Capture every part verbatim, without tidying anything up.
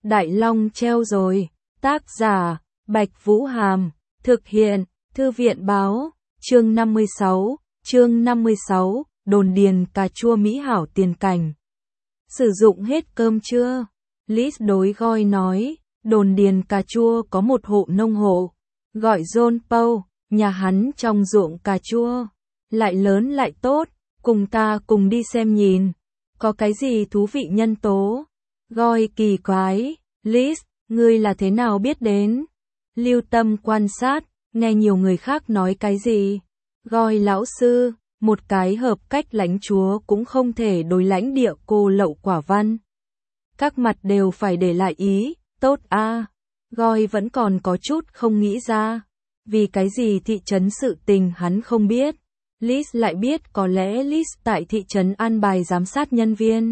Đại Long treo rồi. Tác giả, Bạch Vũ Hàm. Thực hiện, Thư viện Báo. Chương năm mươi sáu. Chương năm mươi sáu. Đồn điền cà chua mỹ hảo tiền cảnh. Sử dụng hết cơm chưa? Liz đối Goi nói. Đồn điền cà chua có một hộ nông hộ, gọi John Paul, nhà hắn trong ruộng cà chua. Lại lớn lại tốt, cùng ta cùng đi xem nhìn. Có cái gì thú vị nhân tố? Goi kỳ quái. Liz, ngươi là thế nào biết đến? Lưu tâm quan sát, nghe nhiều người khác nói cái gì. Goi lão sư, một cái hợp cách lãnh chúa cũng không thể đối lãnh địa cô lậu quả văn. Các mặt đều phải để lại ý, tốt a. À. Goi vẫn còn có chút không nghĩ ra. Vì cái gì thị trấn sự tình hắn không biết. Liz lại biết có lẽ Liz tại thị trấn an bài giám sát nhân viên.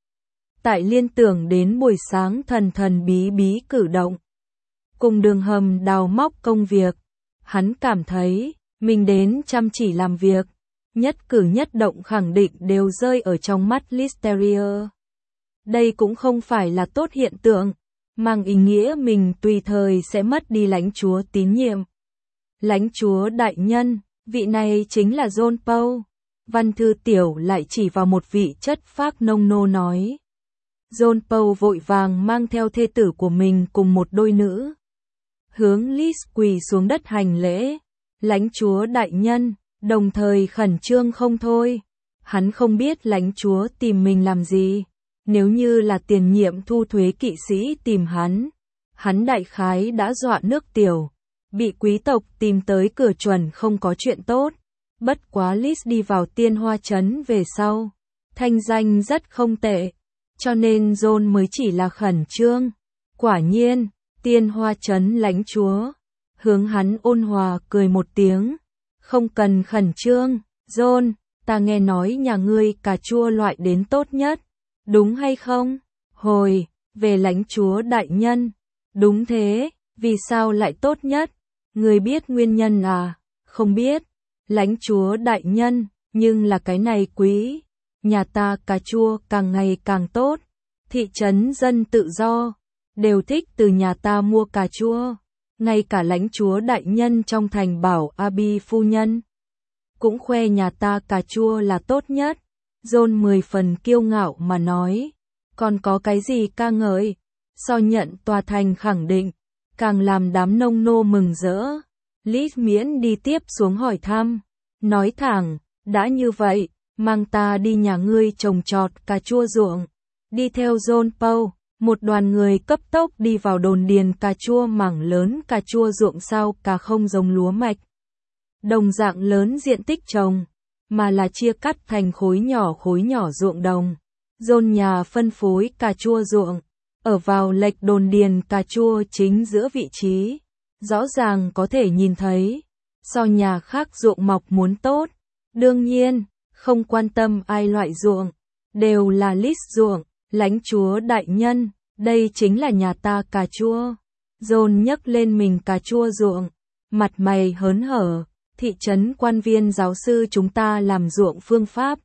Tại liên tưởng đến buổi sáng thần thần bí bí cử động. Cùng đường hầm đào móc công việc. Hắn cảm thấy, mình đến chăm chỉ làm việc. Nhất cử nhất động khẳng định đều rơi ở trong mắt Listeria. Đây cũng không phải là tốt hiện tượng, mang ý nghĩa mình tùy thời sẽ mất đi lãnh chúa tín nhiệm. Lãnh chúa đại nhân, vị này chính là John Paul. Văn thư tiểu lại chỉ vào một vị chất phác nông nô nói. John Paul vội vàng mang theo thê tử của mình cùng một đôi nữ. Hướng Liz quỳ xuống đất hành lễ. Lãnh chúa đại nhân, đồng thời khẩn trương không thôi. Hắn không biết lãnh chúa tìm mình làm gì. Nếu như là tiền nhiệm thu thuế kỵ sĩ tìm hắn, hắn đại khái đã dọa nước tiểu. Bị quý tộc tìm tới cửa chuẩn không có chuyện tốt. Bất quá Liz đi vào Tiên Hoa Trấn về sau. Thanh danh rất không tệ. Cho nên John mới chỉ là khẩn trương. Quả nhiên, Tiên Hoa Trấn lãnh chúa. Hướng hắn ôn hòa cười một tiếng. Không cần khẩn trương, John, ta nghe nói nhà ngươi cà chua loại đến tốt nhất. Đúng hay không? Hồi, về lãnh chúa đại nhân. Đúng thế, vì sao lại tốt nhất? Ngươi biết nguyên nhân à? Không biết. Lãnh chúa đại nhân, nhưng là cái này quý. Nhà ta cà chua càng ngày càng tốt. Thị trấn dân tự do, đều thích từ nhà ta mua cà chua. Ngay cả lãnh chúa đại nhân trong thành bảo Abi phu nhân cũng khoe nhà ta cà chua là tốt nhất. John mười phần kiêu ngạo mà nói. Còn có cái gì ca ngợi? So nhận tòa thành khẳng định, càng làm đám nông nô mừng rỡ. Liz miễn đi tiếp xuống hỏi thăm. Nói thẳng, đã như vậy, mang ta đi nhà ngươi trồng trọt cà chua ruộng. Đi theo John Paul, một đoàn người cấp tốc đi vào đồn điền cà chua mảng lớn cà chua ruộng sao cà không giống lúa mạch. Đồng dạng lớn diện tích trồng, mà là chia cắt thành khối nhỏ khối nhỏ ruộng đồng. John nhà phân phối cà chua ruộng, ở vào lệch đồn điền cà chua chính giữa vị trí. Rõ ràng có thể nhìn thấy, so nhà khác ruộng mọc muốn tốt. Đương nhiên, không quan tâm ai loại ruộng, đều là list ruộng. Lãnh chúa đại nhân, đây chính là nhà ta cà chua. John nhấc lên mình cà chua ruộng, mặt mày hớn hở. Thị trấn quan viên giáo sư chúng ta làm ruộng phương pháp.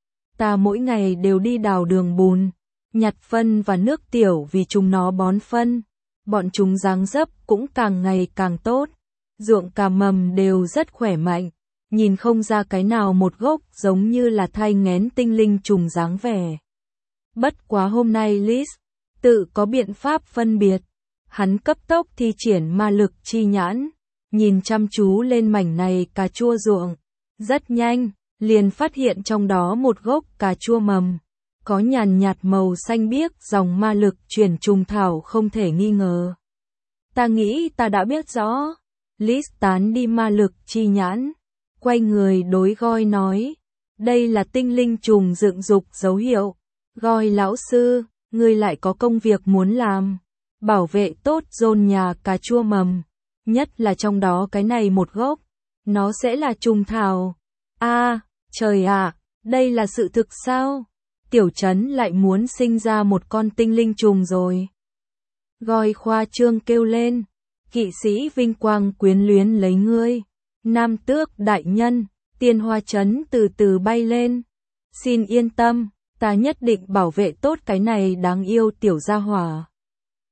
Ta mỗi ngày đều đi đào đường bùn, nhặt phân và nước tiểu vì chúng nó bón phân. Bọn chúng dáng dấp cũng càng ngày càng tốt. Ruộng cà mầm đều rất khỏe mạnh, nhìn không ra cái nào một gốc giống như là thai nghén tinh linh trùng dáng vẻ. Bất quá hôm nay Liz tự có biện pháp phân biệt. Hắn cấp tốc thi triển ma lực chi nhãn, nhìn chăm chú lên mảnh này cà chua ruộng. Rất nhanh, liền phát hiện trong đó một gốc cà chua mầm. Có nhàn nhạt màu xanh biếc dòng ma lực chuyển trùng thảo không thể nghi ngờ. Ta nghĩ ta đã biết rõ. Liz tán đi ma lực chi nhãn. Quay người đối Goi nói. Đây là tinh linh trùng dựng dục dấu hiệu. Goi lão sư, ngươi lại có công việc muốn làm. Bảo vệ tốt John nhà cà chua mầm. Nhất là trong đó cái này một gốc. Nó sẽ là trùng thảo. A, à, trời ạ, đây là sự thực sao? Tiểu trấn lại muốn sinh ra một con tinh linh trùng rồi. Goi khoa trương kêu lên. Kỵ sĩ vinh quang quyến luyến lấy ngươi. Nam tước đại nhân, Tiên Hoa Trấn từ từ bay lên. Xin yên tâm, ta nhất định bảo vệ tốt cái này đáng yêu tiểu gia hỏa.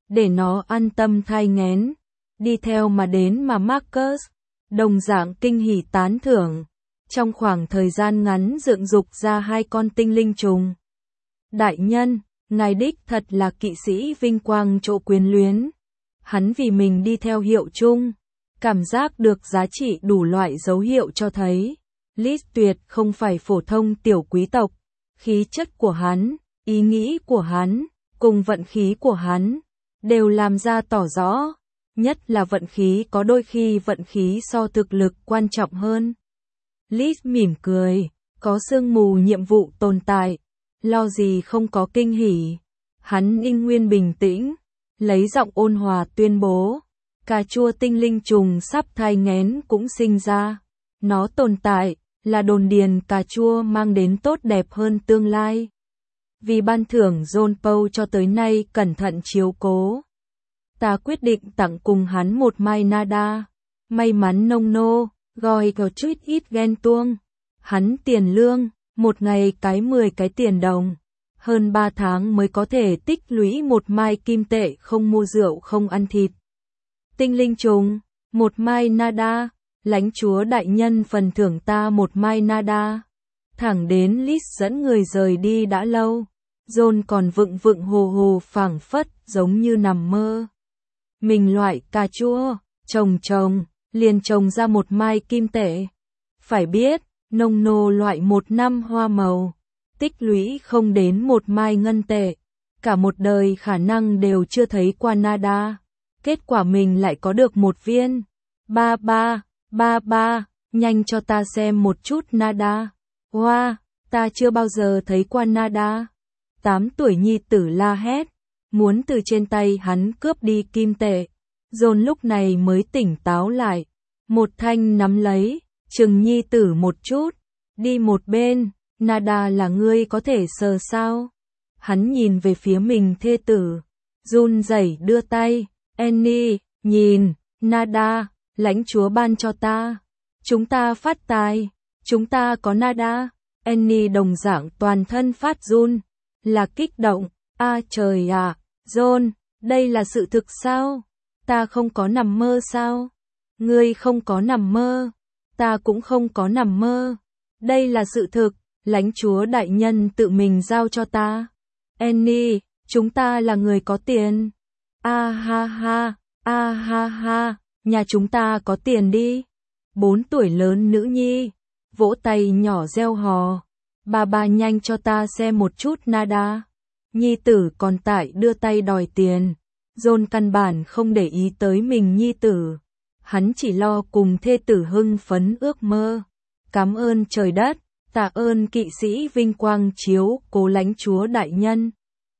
để nó an tâm thai nghén. Đi theo mà đến mà Marcus, đồng dạng kinh hỉ tán thưởng. Trong khoảng thời gian ngắn dựng dục ra hai con tinh linh trùng. Đại nhân, ngài đích thật là kỵ sĩ vinh quang chỗ quyến luyến. Hắn vì mình đi theo hiệu chung, cảm giác được giá trị đủ loại dấu hiệu cho thấy. Lis tuyệt không phải phổ thông tiểu quý tộc, khí chất của hắn, ý nghĩ của hắn, cùng vận khí của hắn, đều làm ra tỏ rõ. Nhất là vận khí, có đôi khi vận khí so thực lực quan trọng hơn. Lis mỉm cười, có sương mù nhiệm vụ tồn tại, lo gì không có kinh hỉ. Hắn yên nguyên bình tĩnh, lấy giọng ôn hòa tuyên bố, cà chua tinh linh trùng sắp thai nghén cũng sinh ra. Nó tồn tại, là đồn điền cà chua mang đến tốt đẹp hơn tương lai. Vì ban thưởng John Paul cho tới nay cẩn thận chiếu cố, ta quyết định tặng cùng hắn một mai nada. May mắn nông nô, gọi có chút ít ghen tuông. Hắn tiền lương, một ngày cái mười cái tiền đồng. Hơn ba tháng mới có thể tích lũy một mai kim tệ, không mua rượu không ăn thịt. Tinh linh trùng, một mai nada. Lãnh chúa đại nhân phần thưởng ta một mai nada. Thẳng đến Lis dẫn người rời đi đã lâu. John còn vựng vựng hồ hồ phảng phất giống như nằm mơ. Mình loại cà chua, trồng trồng, liền trồng ra một mai kim tệ. Phải biết, nông nô loại một năm hoa màu, tích lũy không đến một mai ngân tệ. Cả một đời khả năng đều chưa thấy qua nada. Kết quả mình lại có được một viên. Ba ba, ba ba, nhanh cho ta xem một chút nada. Wow, ta chưa bao giờ thấy qua nada. Tám tuổi nhi tử la hét, muốn từ trên tay hắn cướp đi kim tệ. John lúc này mới tỉnh táo lại, một thanh nắm lấy, chừng nhi tử một chút, đi một bên. Nada là ngươi có thể sờ sao? Hắn nhìn về phía mình thê tử, run rẩy đưa tay. Annie, nhìn, nada, lãnh chúa ban cho ta. Chúng ta phát tài, chúng ta có nada. Annie đồng dạng toàn thân phát run, là kích động. A à, trời ạ, à, John, đây là sự thực sao? Ta không có nằm mơ sao? Ngươi không có nằm mơ, ta cũng không có nằm mơ. Đây là sự thực, lãnh chúa đại nhân tự mình giao cho ta. Annie, chúng ta là người có tiền. A ha ha, a ha ha, nhà chúng ta có tiền đi. Bốn tuổi lớn nữ nhi, vỗ tay nhỏ reo hò. Bà bà nhanh cho ta xem một chút nada. Nhi tử còn tại đưa tay đòi tiền. John căn bản không để ý tới mình nhi tử. Hắn chỉ lo cùng thê tử hưng phấn ước mơ. Cảm ơn trời đất, tạ ơn kỵ sĩ vinh quang chiếu cố lãnh chúa đại nhân.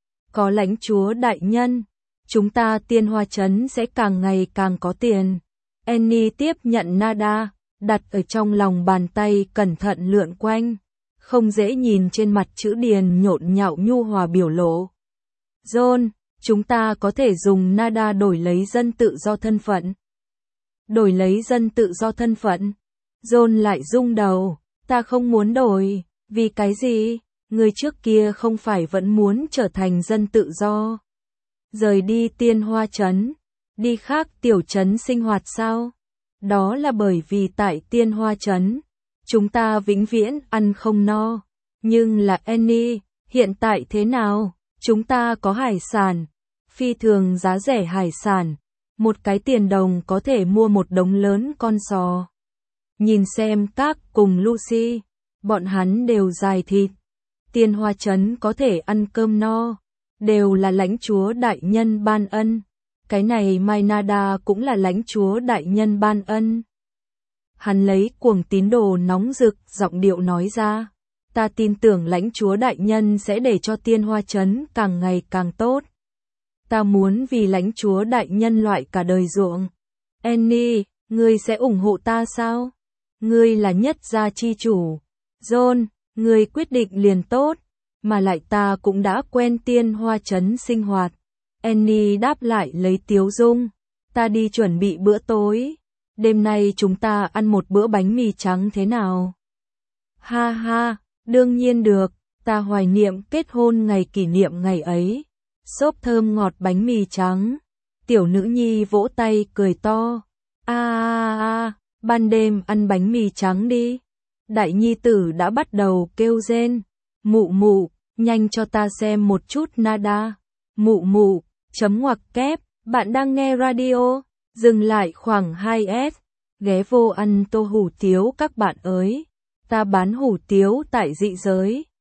Có lãnh chúa đại nhân, chúng ta Tiên Hoa Trấn sẽ càng ngày càng có tiền. Annie tiếp nhận nada, đặt ở trong lòng bàn tay cẩn thận lượn quanh. Không dễ nhìn trên mặt chữ điền nhộn nhạo nhu hòa biểu lộ. John, chúng ta có thể dùng nada đổi lấy dân tự do thân phận. Đổi lấy dân tự do thân phận. John lại rung đầu, ta không muốn đổi, vì cái gì? Người trước kia không phải vẫn muốn trở thành dân tự do. Rời đi Tiên Hoa Trấn, đi khác tiểu trấn sinh hoạt sao? Đó là bởi vì tại Tiên Hoa Trấn, chúng ta vĩnh viễn ăn không no. Nhưng là Annie, hiện tại thế nào? Chúng ta có hải sản, phi thường giá rẻ hải sản. Một cái tiền đồng có thể mua một đống lớn con sò. Nhìn xem các cùng Lucy, bọn hắn đều dài thịt. Tiên Hoa Trấn có thể ăn cơm no, đều là lãnh chúa đại nhân ban ân. Cái này Mai Nada cũng là lãnh chúa đại nhân ban ân. Hắn lấy cuồng tín đồ nóng rực giọng điệu nói ra, ta tin tưởng lãnh chúa đại nhân sẽ để cho Tiên Hoa Trấn càng ngày càng tốt. Ta muốn vì lãnh chúa đại nhân loại cả đời ruộng. Annie, ngươi sẽ ủng hộ ta sao? Ngươi là nhất gia chi chủ. John, ngươi quyết định liền tốt, mà lại ta cũng đã quen Tiên Hoa Trấn sinh hoạt. Annie đáp lại lấy tiếu dung, ta đi chuẩn bị bữa tối. Đêm nay chúng ta ăn một bữa bánh mì trắng thế nào? Ha ha, đương nhiên được, ta hoài niệm kết hôn ngày kỷ niệm ngày ấy. xốp thơm ngọt bánh mì trắng. Tiểu nữ nhi vỗ tay cười to. A a a, ban đêm ăn bánh mì trắng đi. Đại nhi tử đã bắt đầu kêu rên. Mụ mụ, nhanh cho ta xem một chút nada. Mụ mụ, chấm ngoặc kép, bạn đang nghe radio, dừng lại khoảng hai s. Ghé vô ăn tô hủ tiếu các bạn ơi. Ta bán hủ tiếu tại dị giới.